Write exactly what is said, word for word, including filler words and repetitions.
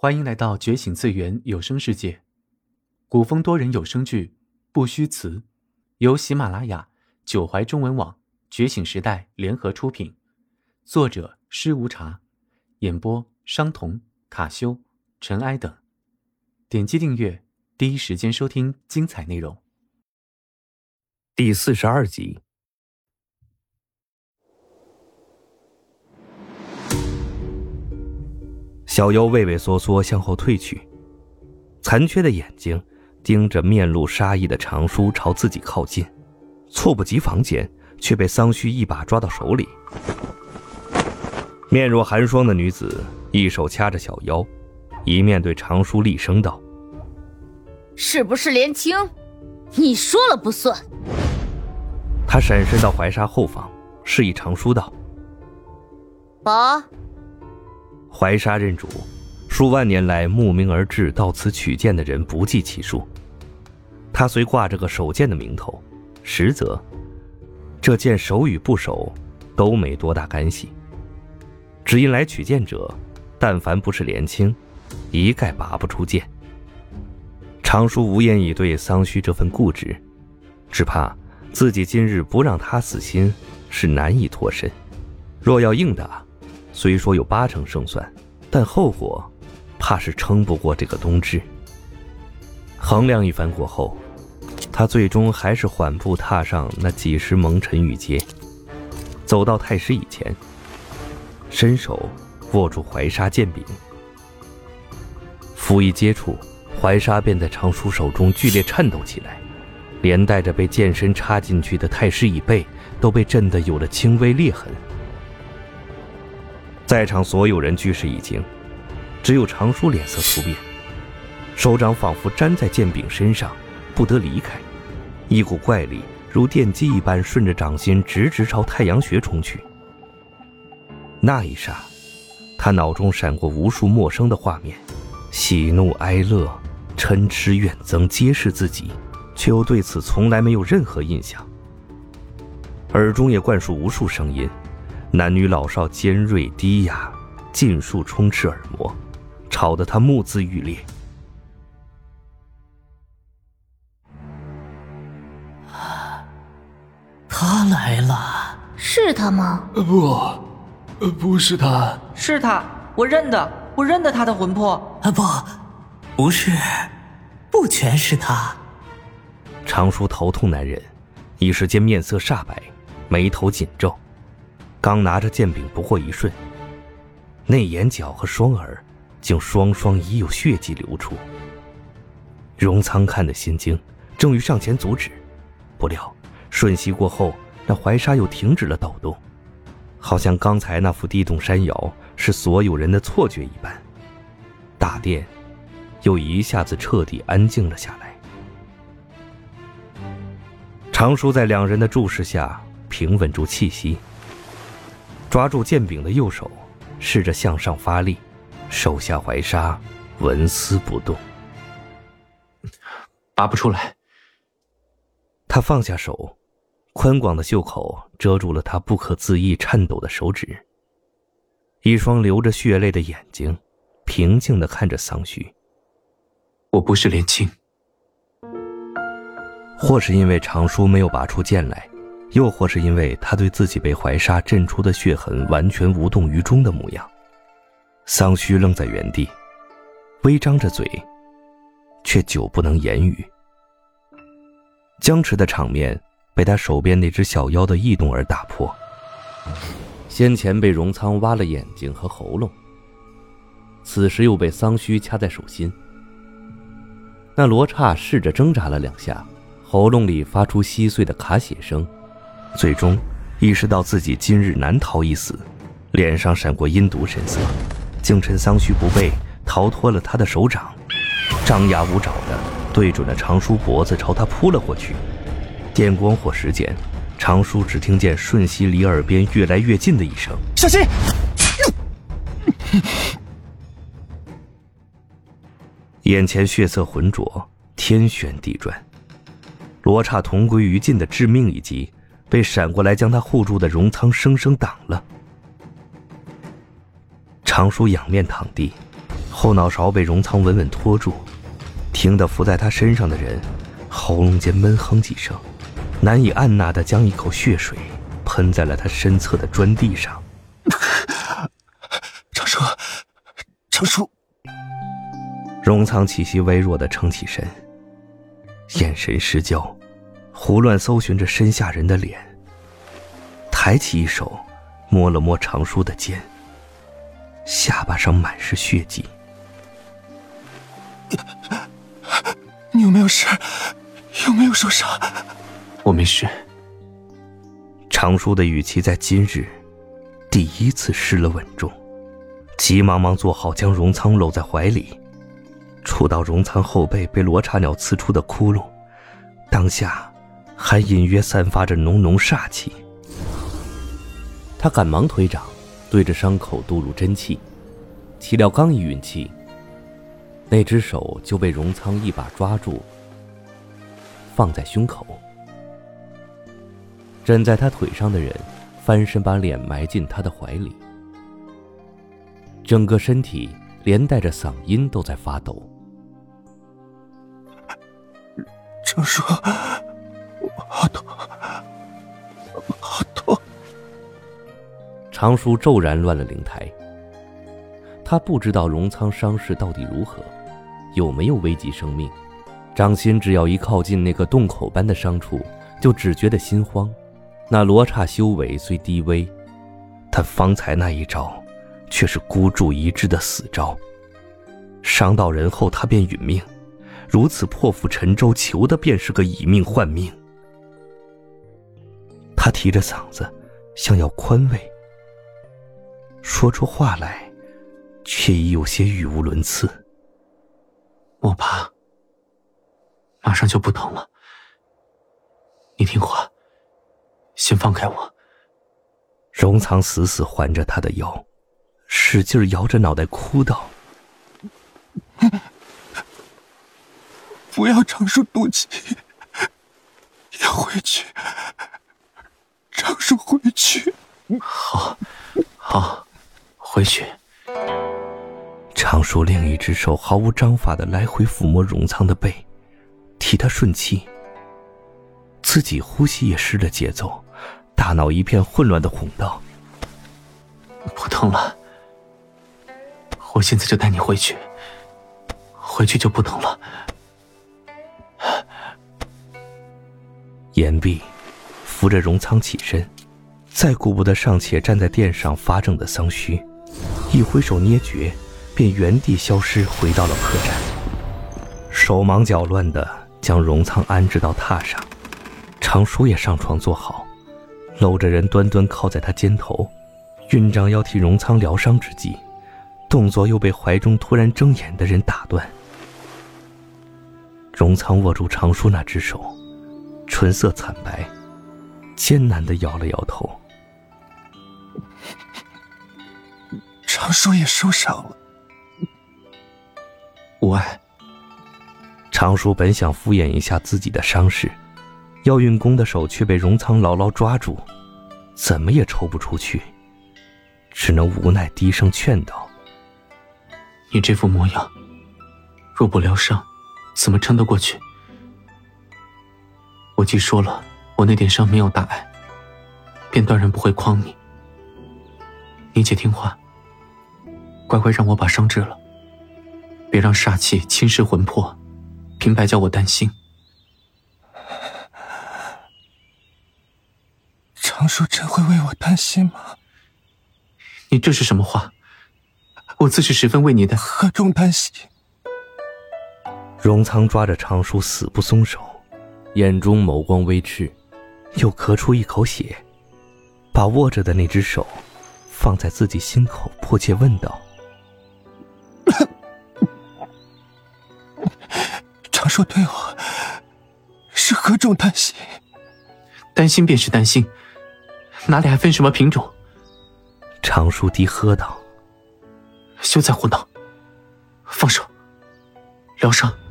欢迎来到觉醒次元有声世界，古风多人有声剧《不虚词》，由喜马拉雅、九怀中文网、觉醒时代联合出品，作者施无茶，演播商童、卡修、尘埃等。点击订阅，第一时间收听精彩内容。 第四十二集。小妖畏畏缩缩向后退去，残缺的眼睛盯着面露杀意的长舒朝自己靠近，猝不及防间却被桑须一把抓到手里。面若寒霜的女子一手掐着小妖，一面对长舒厉声道： 是不是连青？你说了不算。 他闪身到怀沙后方，示意长舒道： 拔。 怀沙认主，数万年来慕名而至到此取剑的人不计其数。他虽挂着个守剑的名头，实则这剑守与不守都没多大干系。只因来取剑者，但凡不是连青，一概拔不出剑。长舒无言以对桑须这份固执，只怕自己今日不让他死心，是难以脱身。若要硬打，虽说有八成胜算，但后果怕是撑不过这个冬至。衡量一番过后，他最终还是缓步踏上那几十蒙尘玉阶，走到太师椅前，伸手握住怀沙剑柄。符一接触，怀沙便在长舒手中剧烈颤抖起来，连带着被剑身插进去的太师椅背都被震得有了轻微裂痕。在场所有人俱是一惊，只有长舒脸色突变，手掌仿佛粘在剑柄身上，不得离开，一股怪力如电击一般顺着掌心直直朝太阳穴冲去。那一刹，他脑中闪过无数陌生的画面，喜怒哀乐、嗔痴怨憎皆是自己，却又对此从来没有任何印象。耳中也灌输无数声音，男女老少尖锐低哑，尽数充斥耳膜，吵得他目眦欲裂。 他来了。 是他吗？ 呃不，呃不是他。 是他，我认得，我认得他的魂魄。 啊不，不是，不全是他。 长舒头痛难忍，一时间面色煞白，眉头紧皱。刚拿着剑柄不过一瞬，内眼角和双耳竟双双已有血迹流出。荣仓看得心惊，正欲上前阻止，不料瞬息过后，那怀沙又停止了抖动，好像刚才那幅地动山摇是所有人的错觉一般。大殿又一下子彻底安静了下来。长舒在两人的注视下平稳住气息，抓住剑柄的右手试着向上发力，手下怀沙纹丝不动。 拔不出来。 他放下手，宽广的袖口遮住了他不可自抑颤抖的手指，一双流着血泪的眼睛平静地看着桑须。 我不是连青。 或是因为长舒没有拔出剑来，又或是因为他对自己被怀沙震出的血痕完全无动于衷的模样，桑须愣在原地，微张着嘴，却久不能言语。僵持的场面被他手边那只小妖的异动而打破。先前被荣仓挖了眼睛和喉咙，此时又被桑须掐在手心。那罗刹试着挣扎了两下，喉咙里发出稀碎的卡血声，最终意识到自己今日难逃一死，脸上闪过阴毒神色，竟趁桑须不备逃脱了他的手掌，张牙舞爪的对准了长舒脖子朝他扑了过去。电光火石间，长舒只听见瞬息离耳边越来越近的一声小心。 眼前血色浑浊，天旋地转，罗刹同归于尽的致命一击被闪过来将他护住的荣仓生生挡了。长舒仰面躺地， 后脑勺被荣仓稳稳拖住，听得伏在他身上的人喉咙间闷哼几声，难以按捺地将一口血水喷在了他身侧的砖地上。 长叔，长叔。 荣仓气息微弱地撑起身，眼神失焦，胡乱搜寻着身下人的脸，抬起一手摸了摸长叔的肩，下巴上满是血迹。 你有没有事？有没有受伤？ 我没事。 长叔的语气在今日第一次失了稳重，急忙忙做好将荣仓搂在怀里，触到荣仓后背被罗刹鸟刺出的窟窿，当下还隐约散发着浓浓煞气。 他赶忙推掌，对着伤口注入真气，岂料刚一运气，那只手就被荣仓一把抓住，放在胸口。枕在他腿上的人翻身把脸埋进他的怀里，整个身体连带着嗓音都在发抖。 长叔，好痛，好痛。 长叔骤然乱了灵台，他不知道荣仓伤势到底如何，有没有危及生命。掌心只要一靠近那个洞口般的伤处，就只觉得心慌。那罗刹修为虽低微， 但方才那一招却是孤注一掷的死招，伤到人后他便殒命，如此破釜沉舟，求的便是个以命换命。他提着嗓子想要宽慰，说出话来却已有些语无伦次。 我怕马上就不疼了，你听话，先放开我。 荣仓死死环着他的腰，使劲摇着脑袋哭道： 不要长叔赌气，要回去，长叔回去。 好，好，回去。 长叔另一只手毫无章法地来回抚摸荣仓的背，替他顺气，自己呼吸也失了节奏，大脑一片混乱地哄道： 不疼了，我现在就带你回去，回去就不疼了。 言毕，扶着荣仓起身，再顾不得尚且站在殿上发证的桑须，一挥手捏诀，便原地消失，回到了客栈，手忙脚乱地将荣仓安置到榻上。长叔也上床坐好，搂着人端端靠在他肩头，运掌要替荣仓疗伤之际，动作又被怀中突然睁眼的人打断。荣仓握住长叔那只手，唇色惨白，艰难地摇了摇头。 长叔也受伤了。 无碍。 长叔本想敷衍一下自己的伤势，要运功的手却被荣仓牢牢抓住，怎么也抽不出去，只能无奈低声劝道： 你这副模样，若不疗伤，怎么撑得过去？我既说了我那点伤没有大碍，便当然不会诓你。你且听话，乖乖让我把伤治了，别让煞气侵蚀魂魄，平白叫我担心。 长叔真会为我担心吗？ 你这是什么话？我自是十分为你的。 何中担心？ 荣仓抓着长叔死不松手， 眼中眸光微赤， 又咳出一口血，把握着的那只手放在自己心口，迫切问道： 长叔对我是何种担心？ 担心便是担心，哪里还分什么品种？ 长叔低喝道： 休再胡闹，放手，疗伤。